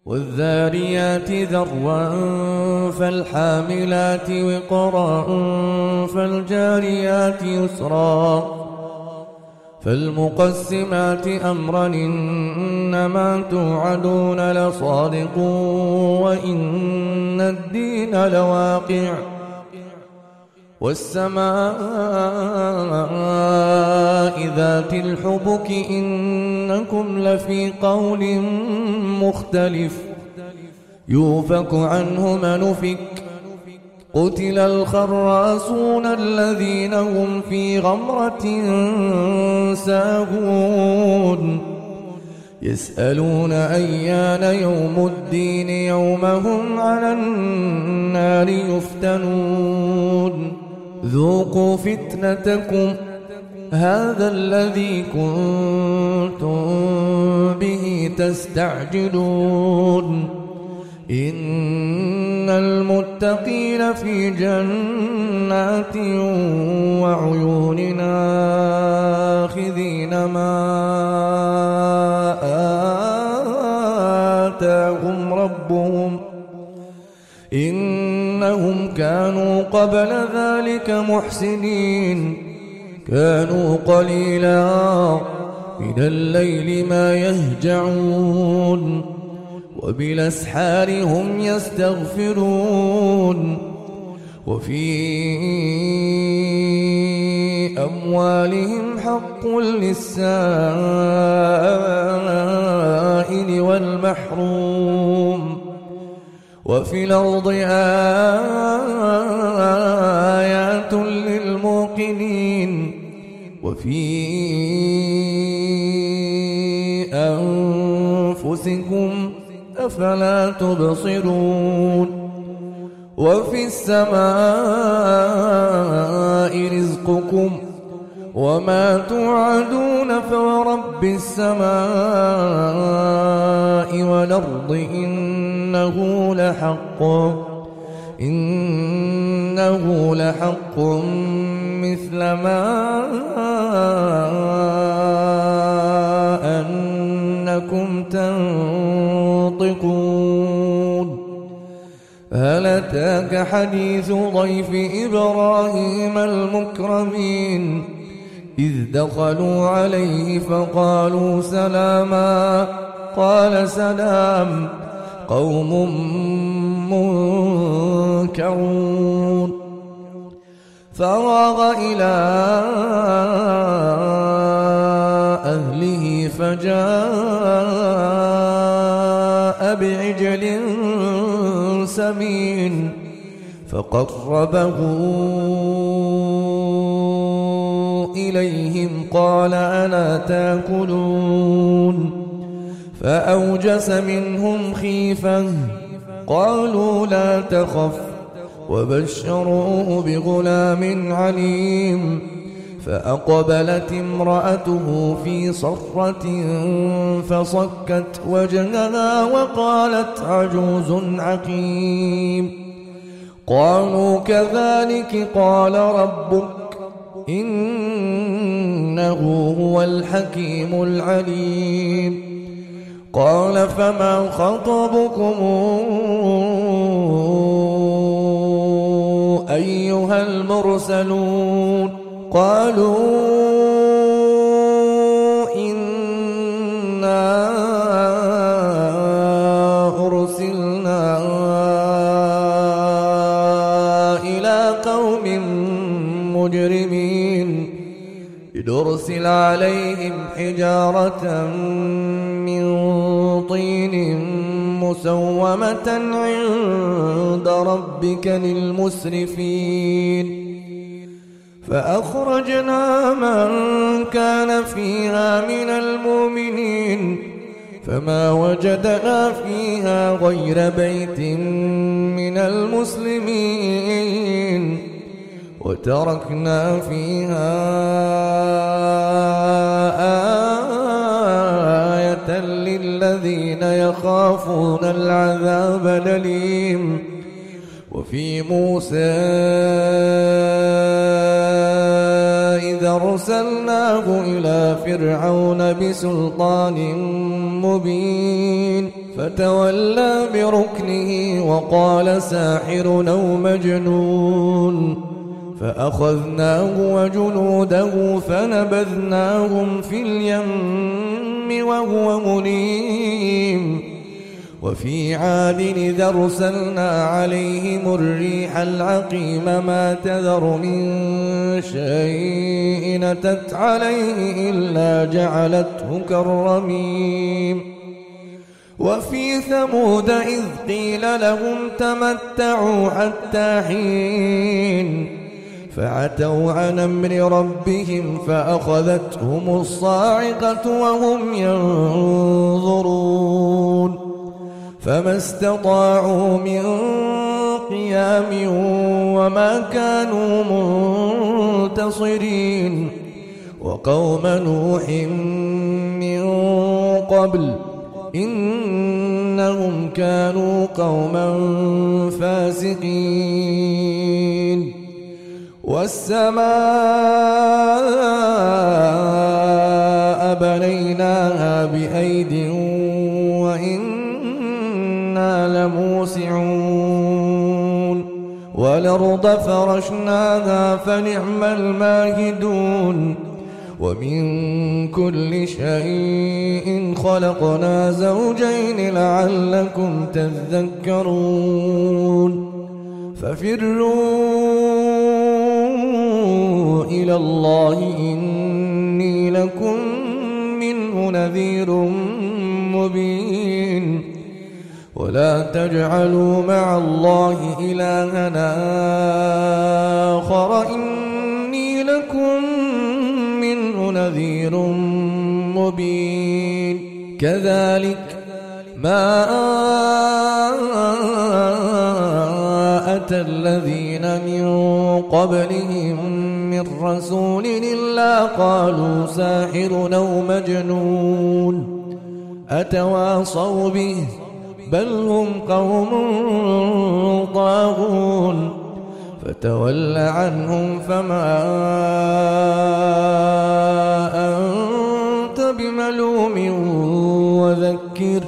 والذاريات ذروا فالحاملات وقرا فالجاريات يسرا فالمقسمات أمرا إنما توعدون لصادق وإن الدين لواقع والسماء ذات الحبك إنكم لفي قول مختلف يوفك عنه من أفك قتل الخراصون الذين هم في غمرة ساهون يسألون أيان يوم الدين يوم هم على النار يفتنون ذوقوا فتنتكم هذا الذي كنتم به تستعجلون إن المتقين في جنات وعيون آخذين ما آتاهم ربهم إنهم كانوا قبل ذلك محسنين كانوا قليلا من الليل ما يهجعون وبالأسحار هم يستغفرون وفي أموالهم حق للسائل والمحروم وفي الأرض آيات للموقنين وفي أنفسكم أفلا تبصرون وفي السماء رزقكم وما توعدون فورب السماء والأرض إنه لحق مثل ما أنكم تنطقون هل أتاك حديث ضيف إبراهيم المكرمين إذ دخلوا عليه فقالوا سلاما قال سلام قوم منكرون فراغ إلى أهله فجاء بعجل سمين فقربه إليهم قال ألا تأكلون فأوجس منهم خيفة قالوا لا تخف وبشروه بغلام عليم فأقبلت امرأته في صرة فصكت وجهها وقالت عجوز عقيم قالوا كذلك قال ربك إنه هو الحكيم العليم قال فما خطبكم أيها المرسلون قالوا إنا أرسلنا إلى قوم مجرمين لنرسل عليهم حجارة من طين مسومة عند ربك للمسرفين فأخرجنا من كان فيها من المؤمنين فما وجدنا فيها غير بيت من المسلمين وتركنا فيها آية للذين يخافون العذاب الأليم وفي موسى إذا أرسلناه إلى فرعون بسلطان مبين فتولى بركنه وقال ساحر أو مجنون فأخذناه وجنوده فنبذناهم في اليم وهو مليم وفي عاد إذ أرسلنا عليهم الريح العقيم ما تذر من شيء أتت عليه إلا جعلته كالرميم وفي ثمود إذ قيل لهم تمتعوا حتى حين فعتوا عن أمر ربهم فأخذتهم الصاعقة وهم ينظرون فما استطاعوا من قيام وما كانوا منتصرين وقوم نوح من قبل إنهم كانوا قوما فاسقين والسماء بنيناها بأيد وإنا لموسعون والأرض فرشناها فنعم الماهدون ومن كل شيء خلقنا زوجين لعلكم تذكرون ففروا إلى الله إني لكم منه نذير مبين ولا تجعلوا مع الله إلهنا آخر إني لكم منه نذير مبين كذلك ما أتى الذين من قبلهم من رسول إلا قالوا ساحر أو مجنون أتواصوا به بل هم قوم طاغون فتول عنهم فما أنت بملوم وذكر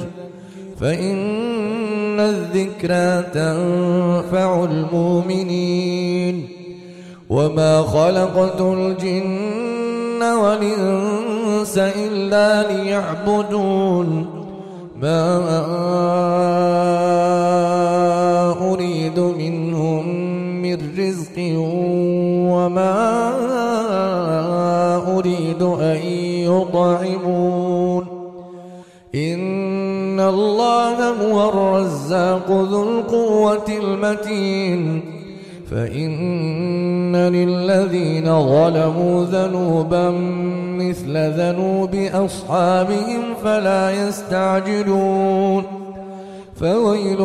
فإن الذكرى تنفع المؤمنين وما خلقت الجن والإنس إلا ليعبدون ما أريد منهم من رزق وما أريد أن يطعمون إن الله هو الرزاق ذو القوة المتين فإن للذين ظلموا ذنوبا مثل ذنوب أصحابهم فلا يستعجلون فويل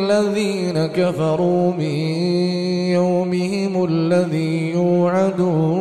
للذين كفروا من يومهم الذي يوعدون